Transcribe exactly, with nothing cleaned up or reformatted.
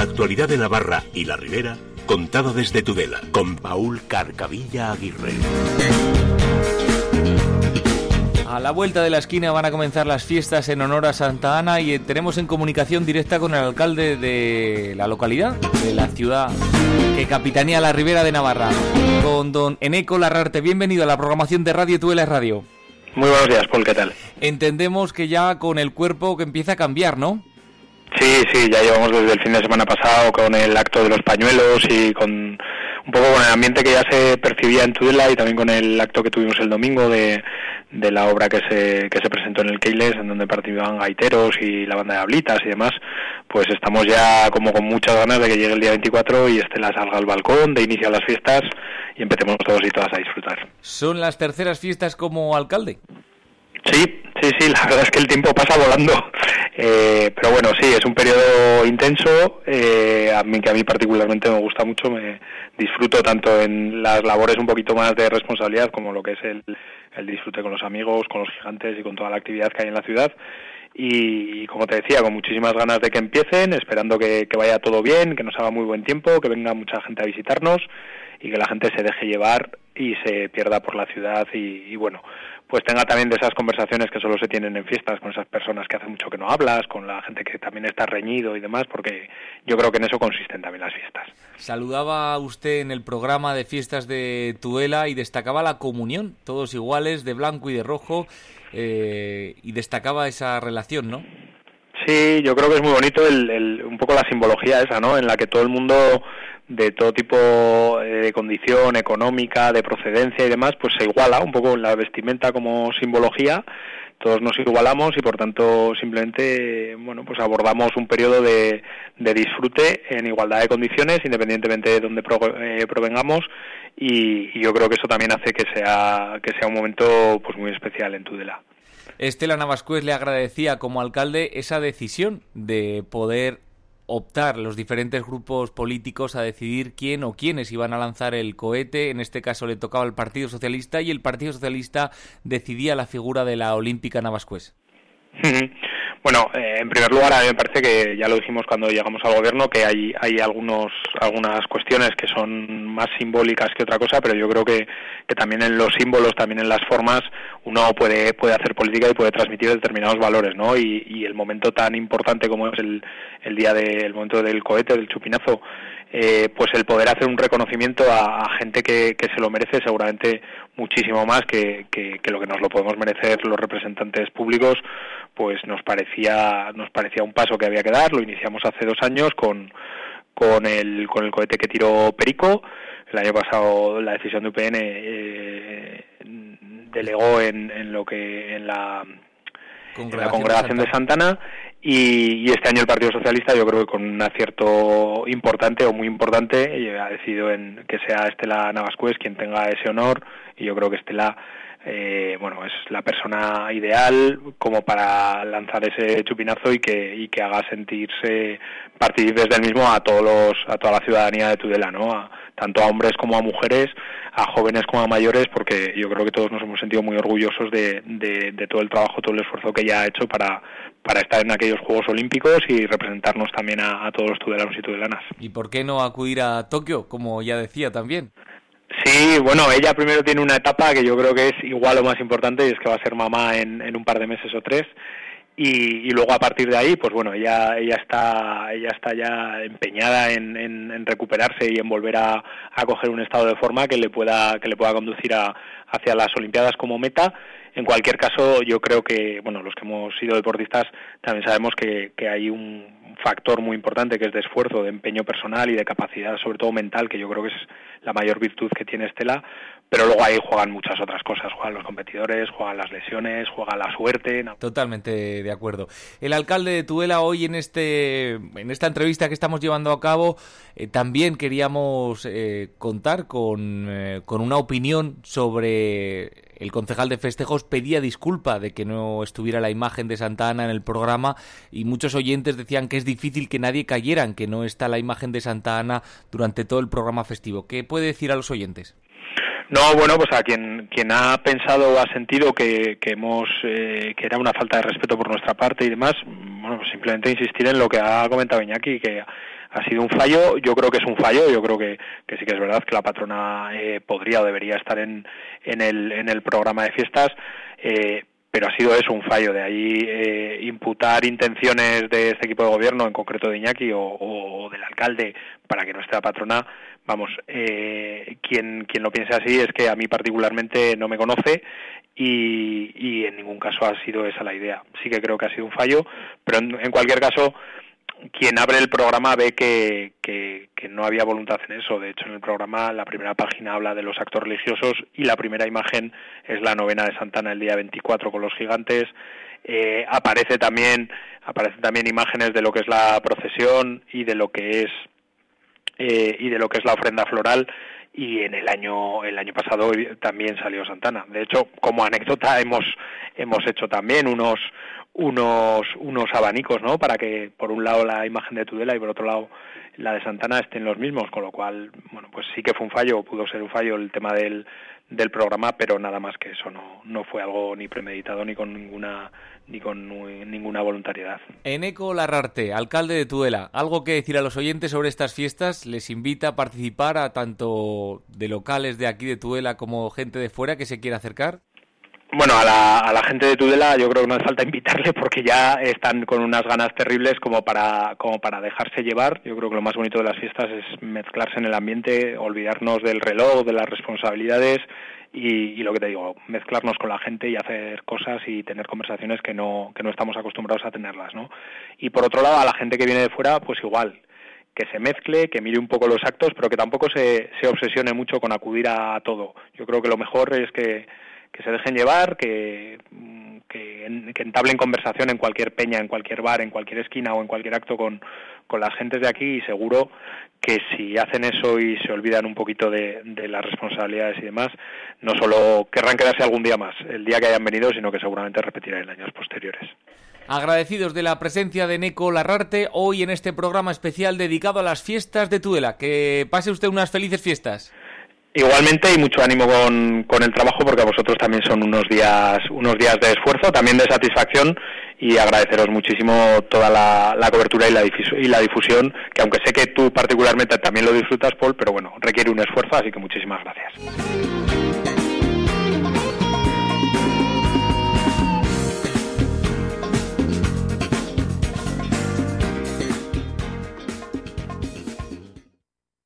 La actualidad de Navarra y la Ribera, contada desde Tudela, con Paul Carcavilla Aguirre. A la vuelta de la esquina van a comenzar las fiestas en honor a Santa Ana y tenemos en comunicación directa con el alcalde de la localidad, de la ciudad que capitanea la Ribera de Navarra, con don Eneco Larrarte. Bienvenido a la programación de Radio Tudela Radio. Muy buenos días, Paul, ¿qué tal? Entendemos que ya con el cuerpo que empieza a cambiar, ¿no? Sí, sí, ya llevamos desde el fin de semana pasado con el acto de los pañuelos y con un poco con el ambiente que ya se percibía en Tudela y también con el acto que tuvimos el domingo de, de la obra que se que se presentó en el Keiles, en donde participaban gaiteros y la banda de Ablitas y demás. Pues estamos ya como con muchas ganas de que llegue el día veinticuatro y Estela salga al balcón, de inicio a las fiestas y empecemos todos y todas a disfrutar. ¿Son las terceras fiestas como alcalde? Sí, sí, sí, la verdad es que el tiempo pasa volando, eh, pero bueno, sí, es un periodo intenso, eh, a mí que a mí particularmente me gusta mucho, me disfruto tanto en las labores un poquito más de responsabilidad como lo que es el, el disfrute con los amigos, con los gigantes y con toda la actividad que hay en la ciudad. Y como te decía, con muchísimas ganas de que empiecen, esperando que, que vaya todo bien, que nos haga muy buen tiempo, que venga mucha gente a visitarnos y que la gente se deje llevar y se pierda por la ciudad y, y bueno, pues tenga también de esas conversaciones que solo se tienen en fiestas con esas personas que hace mucho que no hablas, con la gente que también está reñido y demás, porque yo creo que en eso consisten también las fiestas. Saludaba usted en el programa de fiestas de Tudela y destacaba la comunión, todos iguales, de blanco y de rojo, eh, y destacaba esa relación, ¿no? Sí, yo creo que es muy bonito el, el, un poco la simbología esa, ¿no? En la que todo el mundo de todo tipo de condición económica, de procedencia y demás, pues se iguala un poco en la vestimenta como simbología. Todos nos igualamos y por tanto simplemente, bueno, pues abordamos un periodo de, de disfrute en igualdad de condiciones, independientemente de dónde pro, eh, provengamos, y, y yo creo que eso también hace que sea que sea un momento pues muy especial en Tudela. Estela Navascués le agradecía como alcalde esa decisión de poder optar los diferentes grupos políticos a decidir quién o quiénes iban a lanzar el cohete. En este caso le tocaba al Partido Socialista y el Partido Socialista decidía la figura de la olímpica Navascués. Bueno, eh, en primer lugar, a mí me parece que ya lo dijimos cuando llegamos al gobierno, que hay hay algunos algunas cuestiones que son más simbólicas que otra cosa, pero yo creo que, que también en los símbolos, también en las formas, uno puede puede hacer política y puede transmitir determinados valores, ¿no? Y, y el momento tan importante como es el, el día del momento del cohete, del chupinazo, eh, pues el poder hacer un reconocimiento a, a gente que, que se lo merece seguramente muchísimo más que, que, que lo que nos lo podemos merecer los representantes públicos, pues nos parecía nos parecía un paso que había que dar. Lo iniciamos hace dos años con con el con el cohete que tiró Perico. El año pasado la decisión de U P N eh, delegó en, en lo que en la en la congregación de Santana y, y este año el Partido Socialista, yo creo que con un acierto importante o muy importante, ha decidido en que sea Estela Navascués quien tenga ese honor, y yo creo que Estela Eh, bueno, es la persona ideal como para lanzar ese chupinazo y que y que haga sentirse partícipes del mismo a todos los a toda la ciudadanía de Tudela, ¿no? A, tanto a hombres como a mujeres, a jóvenes como a mayores, porque yo creo que todos nos hemos sentido muy orgullosos de, de, de todo el trabajo, todo el esfuerzo que ella ha hecho para para estar en aquellos Juegos Olímpicos y representarnos también a, a todos los tudelanos y tudelanas. ¿Y por qué no acudir a Tokio, como ya decía también? Sí, bueno, ella primero tiene una etapa que yo creo que es igual o más importante, y es que va a ser mamá en, en un par de meses o tres, y, y luego a partir de ahí, pues bueno, ella ella está ella está ya empeñada en, en, en recuperarse y en volver a, a coger un estado de forma que le pueda que le pueda conducir a, hacia las Olimpiadas como meta. En cualquier caso, yo creo que, bueno, los que hemos sido deportistas también sabemos que, que hay un factor muy importante que es de esfuerzo, de empeño personal y de capacidad, sobre todo mental, que yo creo que es la mayor virtud que tiene Estela, pero luego ahí juegan muchas otras cosas, juegan los competidores, juegan las lesiones, juega la suerte. Totalmente de acuerdo. El alcalde de Tudela hoy en este en esta entrevista que estamos llevando a cabo eh, también queríamos eh, contar con, eh, con una opinión sobre... El concejal de festejos pedía disculpa de que no estuviera la imagen de Santa Ana en el programa y muchos oyentes decían que es difícil que nadie cayera en que no está la imagen de Santa Ana durante todo el programa festivo. ¿Qué puede decir a los oyentes? No, bueno, pues a quien quien ha pensado o ha sentido que, que hemos eh, que era una falta de respeto por nuestra parte y demás, bueno, pues simplemente insistir en lo que ha comentado Iñaki, que ha sido un fallo. Yo creo que es un fallo, yo creo que, que sí que es verdad que la patrona eh, podría o debería estar en, en, el, en el programa de fiestas, eh, pero ha sido eso, un fallo. De ahí eh, imputar intenciones de este equipo de gobierno, en concreto de Iñaki o, o del alcalde, para que no esté la patrona, vamos, eh, quien, quien lo piense así es que a mí particularmente no me conoce y, y en ningún caso ha sido esa la idea. Sí que creo que ha sido un fallo, pero en, en cualquier caso, quien abre el programa ve que, que, que no había voluntad en eso. De hecho, en el programa la primera página habla de los actos religiosos y la primera imagen es la novena de Santana el día veinticuatro con los gigantes. Eh, aparece también aparecen también imágenes de lo que es la procesión y de lo que es eh, y de lo que es la ofrenda floral. Y en el año el año pasado también salió Santana. De hecho, como anécdota hemos hemos hecho también unos unos unos abanicos, ¿no? Para que por un lado la imagen de Tudela y por otro lado la de Santana estén los mismos, con lo cual, bueno, pues sí que fue un fallo, pudo ser un fallo el tema del del programa, pero nada más que eso, no no fue algo ni premeditado ni con ninguna ni con ninguna voluntariedad. Eneko Larrarte, alcalde de Tudela, ¿algo que decir a los oyentes sobre estas fiestas? ¿Les invita a participar a tanto de locales de aquí de Tudela como gente de fuera que se quiera acercar? Bueno, a la, a la gente de Tudela yo creo que no hace falta invitarle porque ya están con unas ganas terribles como para como para dejarse llevar. Yo creo que lo más bonito de las fiestas es mezclarse en el ambiente, olvidarnos del reloj, de las responsabilidades y, y lo que te digo, mezclarnos con la gente y hacer cosas y tener conversaciones que no que no estamos acostumbrados a tenerlas, ¿no? Y por otro lado, a la gente que viene de fuera, pues igual, que se mezcle, que mire un poco los actos, pero que tampoco se, se obsesione mucho con acudir a todo. Yo creo que lo mejor es que que se dejen llevar, que, que, que entablen conversación en cualquier peña, en cualquier bar, en cualquier esquina o en cualquier acto con, con las gentes de aquí, y seguro que si hacen eso y se olvidan un poquito de, de las responsabilidades y demás, no solo querrán quedarse algún día más, el día que hayan venido, sino que seguramente repetirán en años posteriores. Agradecidos de la presencia de Eneko Larrarte hoy en este programa especial dedicado a las fiestas de Tudela. Que pase usted unas felices fiestas. Igualmente, y mucho ánimo con, con el trabajo, porque a vosotros también son unos días unos días de esfuerzo, también de satisfacción, y agradeceros muchísimo toda la, la cobertura y la, difusión, y la difusión, que aunque sé que tú particularmente también lo disfrutas, Paul, pero bueno, requiere un esfuerzo, así que muchísimas gracias.